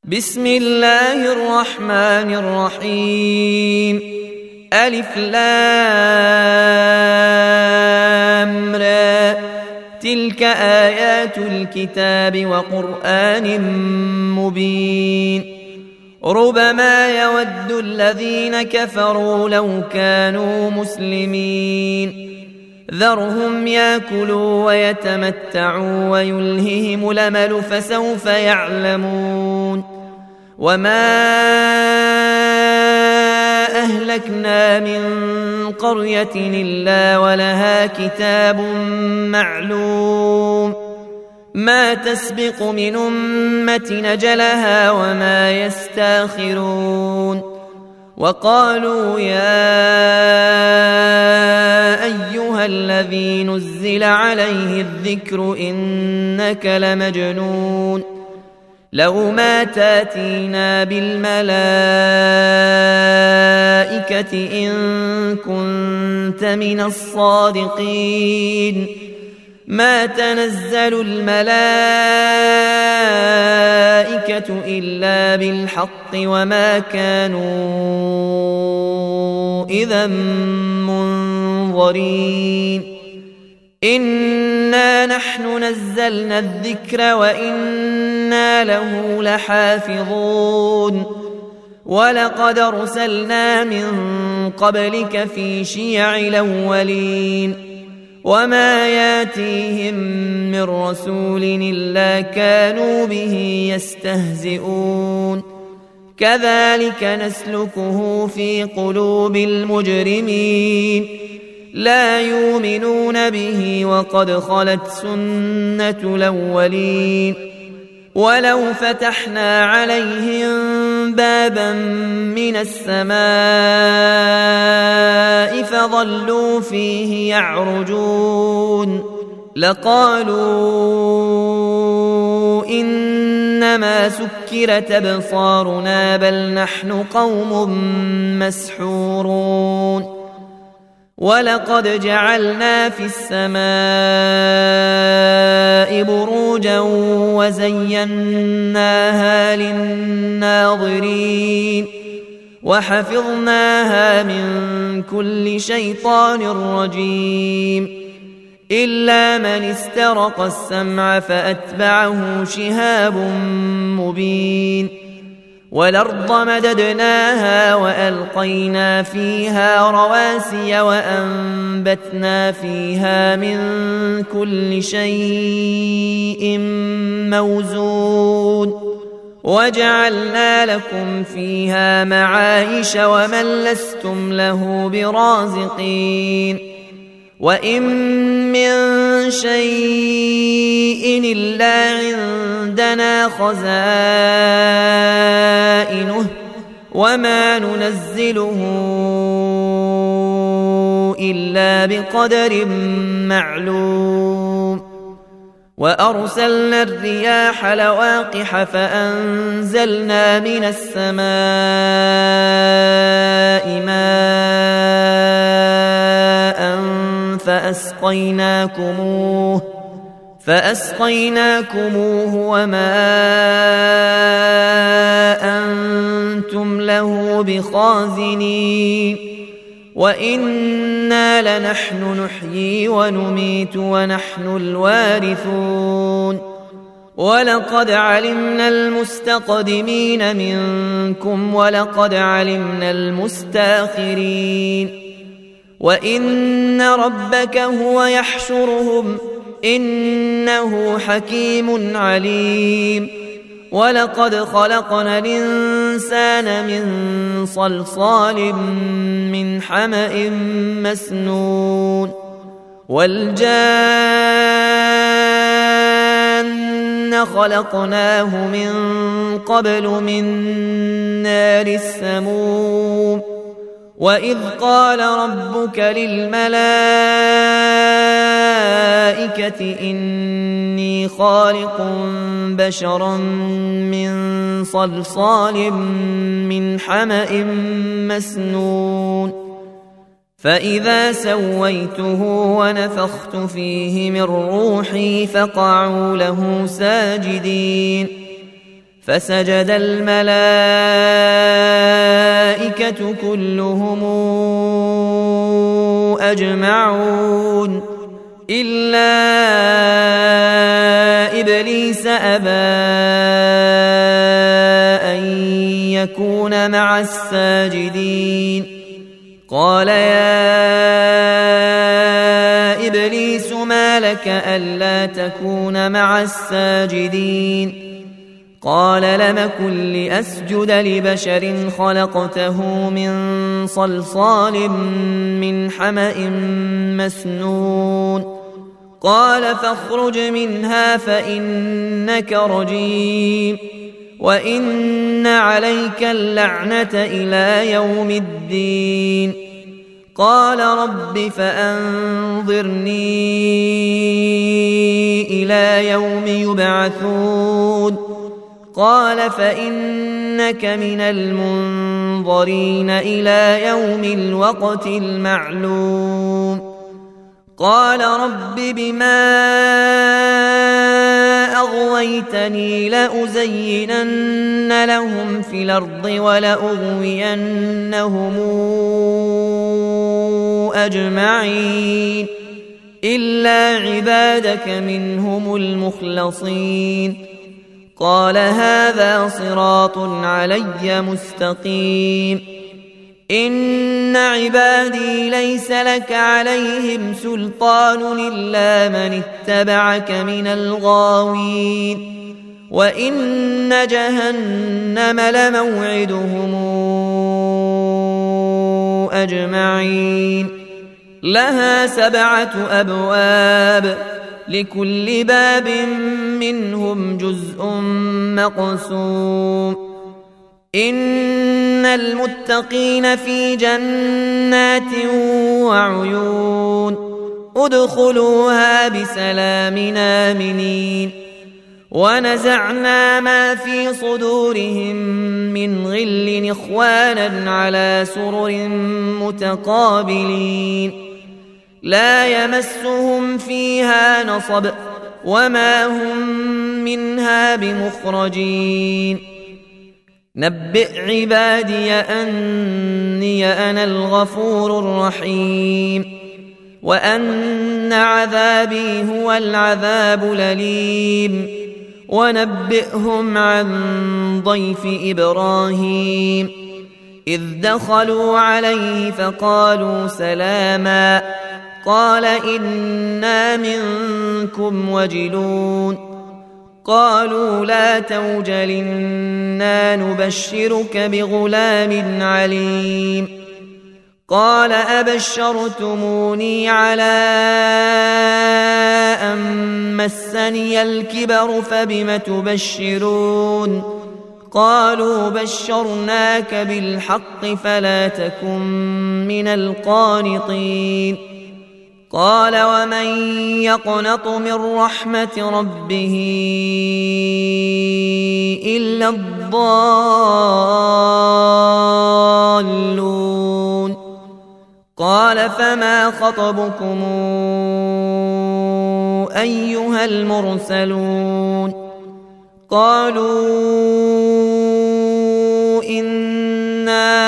بسم الله الرحمن الرحيم. ألف لام را، تلك آيات الكتاب وقرآن مبين. ربما يود الذين كفروا لو كانوا مسلمين. ذرهم ياكلوا ويتمتعوا ويلههم الأمل فسوف يعلمون. وما أهلكنا من قرية إلا ولها كتاب معلوم، ما تسبق من أمة أجلها وما يستاخرون. وقالوا يا أيها الذي نزل عليه الذكر إنك لمجنون، لو ما تاتينا بالملائكة إن كنت من الصادقين. ما تنزل الملائكة إلا بالحق وما كانوا إذا منظرين. إنا نحن نزلنا الذكر وإنا له لحافظون. ولقد أرسلنا من قبلك في شيع الأولين، وما ياتيهم من رسول إلا كانوا به يستهزئون. كذلك نسلكه في قلوب المجرمين، لا يؤمنون به وقد خلت سنة الأولين. ولو فتحنا عليهم بابا من السماء فظلوا فيه يعرجون لقالوا إنما سكرت أبصارنا بل نحن قوم مسحورون. ولقد جعلنا في السماء بروجا وزيناها للناظرين وحفظناها من كل شيطان رجيم إلا من استرق السمع فأتبعه شهاب مبين. والأرض مددناها وألقينا فيها رواسي وأنبتنا فيها من كل شيء موزون وجعلنا لكم فيها معايش ومن لستم له برازقين. وإن من شيء إلا عندنا خزائنه وما ننزله إلا بقدر معلوم. وأرسلنا الرياح لواقح فأنزلنا من السماء ماء فأسقيناكموه وما أنتم له بخازنين. وإنا لنحن نحيي ونميت ونحن الوارثون. ولقد علمنا المستقدمين منكم ولقد علمنا المستاخرين. وإن ربك هو يحشرهم إنه حكيم عليم. ولقد خلقنا الإنسان من صلصال من حمأ مسنون والجان خلقناه من قبل من نار السموم. وإذ قال ربك للملائكة إني خالق بشرا من صلصال من حمأ مسنون فإذا سويته ونفخت فيه من روحي فقعوا له ساجدين. فسجد الملائكة كلهم أجمعون إلا إبليس أبى أن يكون مع الساجدين قال يا إبليس ما لك ألا تكون مع الساجدين قال لم أكن لأسجد لبشر خلقته من صلصال من حمأ مسنون قال فاخرج منها فإنك رجيم وإن عليك اللعنة إلى يوم الدين قال رب فأنظرني إلى يوم يبعثون قال فإنك من المنظرين إلى يوم الوقت المعلوم قال رب بما أغويتني لأزينن لهم في الأرض ولأغوينهم أجمعين إلا عبادك منهم المخلصين قال هذا صراط علي مستقيم إن عبادي ليس لك عليهم سلطان إلا من اتبعك من الغاوين وإن جهنم لموعدهم أجمعين لها 7 أبواب لكل باب منهم جزء مقسوم إن المتقين في جنات وعيون ادخلوها بسلام آمنين ونزعنا ما في صدورهم من غل إخوانا على سرر متقابلين لا يمسهم فيها نصب وما هم منها بمخرجين نبئ عبادي أني أنا الغفور الرحيم وأن عذابي هو العذاب الأليم ونبئهم عن ضيف إبراهيم إذ دخلوا عليه فقالوا سلاما قال إنا منكم وجلون قالوا لا توجل إنا نبشرك بغلام عليم قال أبشرتموني على أن مسني الكبر فبم تبشرون قالوا بشرناك بالحق فلا تكن من القانطين قال ومن يقنط من رحمة ربه إلا الضالون قال فما خطبكم أيها المرسلون قالوا إنا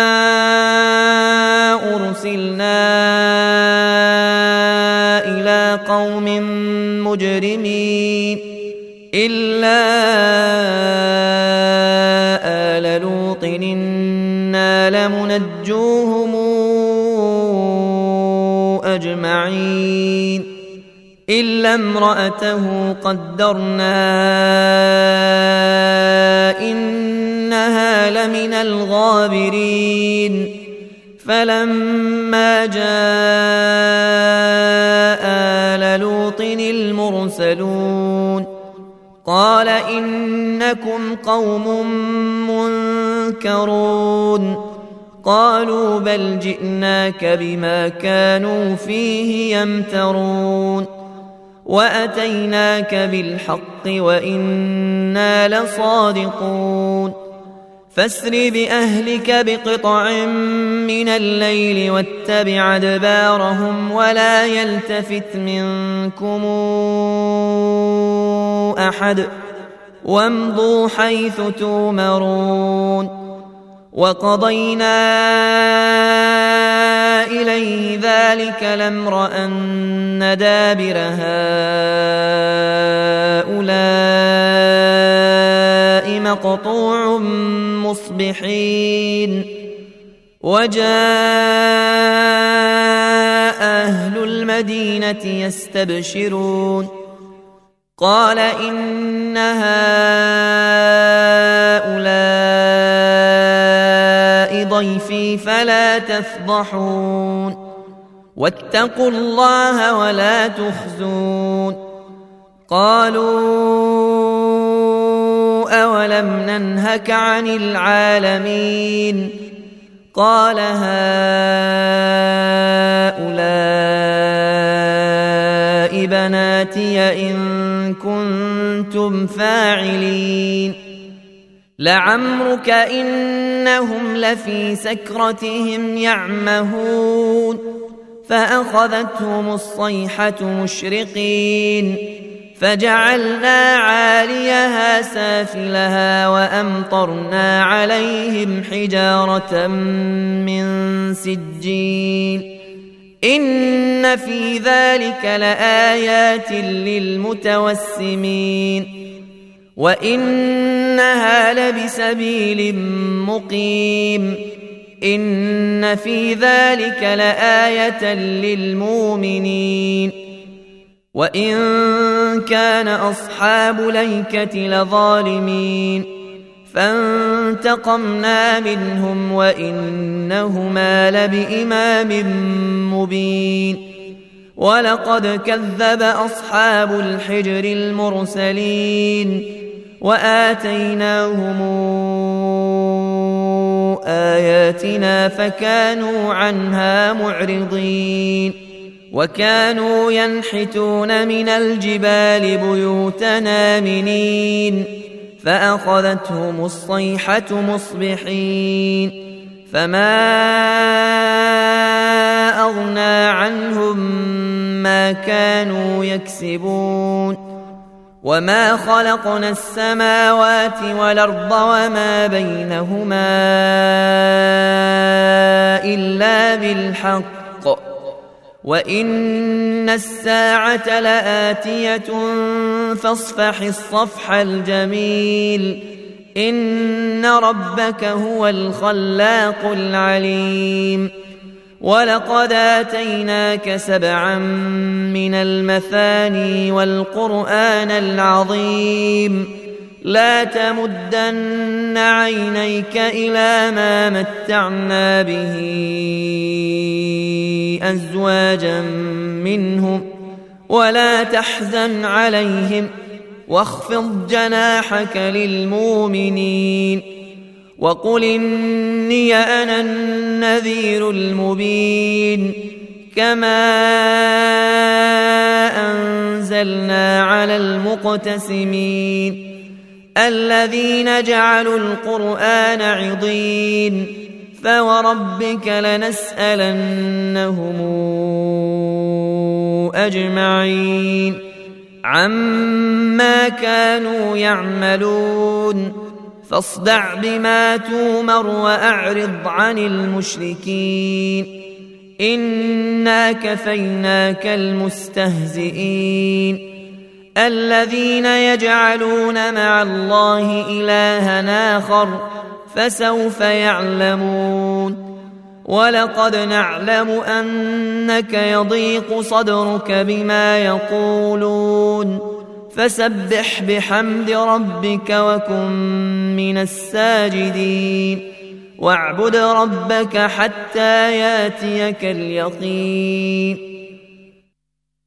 أرسلنا إلى قوم مجرمين إلا آل لوط إنا لمنجوهم أجمعين إلا امرأته قدرنا إنها لمن الغابرين فلما جاء آل لوط المرسلون قال إنكم قوم منكرون قالوا بل جئناك بما كانوا فيه يمترون وأتيناك بالحق وإنا لصادقون فاسر بأهلك بقطع من الليل واتبع أدبارهم ولا يلتفت منكم أحد وامضوا حيث تؤمرون وقضينا إليه ذلك الأمر أن دابر هؤلاء مقطوع مصبحين وجاء أهل المدينة يستبشرون قال إن هؤلاء ضيفي فلا تفضحون واتقوا الله ولا تخزون قالوا أولم ننهك عن العالمين قال هؤلاء بناتي إن كنتم فاعلين لعمرك إنهم لفي سكرتهم يعمهون فأخذتهم الصيحة مشرقين فجعلنا عاليها سافلها وأمطرنا عليهم حجارة من سجيل إن في ذلك لآيات للمتوسمين وإنها لبسبيل مقيم إن في ذلك لآية للمؤمنين وإن كان أصحاب الأيكة لظالمين فانتقمنا منهم وإنهما لبإمام مبين ولقد كذب أصحاب الحجر المرسلين وآتيناهم آياتنا فكانوا عنها معرضين وكانوا ينحتون من الجبال بيوتا آمنين فأخذتهم الصيحة مصبحين فما أغنى عنهم ما كانوا يكسبون وما خلقنا السماوات والأرض وما بينهما إلا بالحق وإن الساعة لآتية فاصفح الصفح الجميل إن ربك هو الخلاق العليم ولقد آتيناك 7 من المثاني والقرآن العظيم لا تمدن عينيك إلى ما متعنا به أزواجا منهم ولا تحزن عليهم واخفض جناحك للمؤمنين وقل إني أنا النذير المبين كما أنزلنا على المقتسمين الذين جعلوا القرآن عضين فوربك لنسألنهم أجمعين عما كانوا يعملون فاصدع بما تومر وأعرض عن المشركين إنا كفيناك المستهزئين الذين يجعلون مع الله إلها آخر فسوف يعلمون ولقد نعلم أنك يضيق صدرك بما يقولون فسبح بحمد ربك وكن من الساجدين واعبد ربك حتى ياتيك اليقين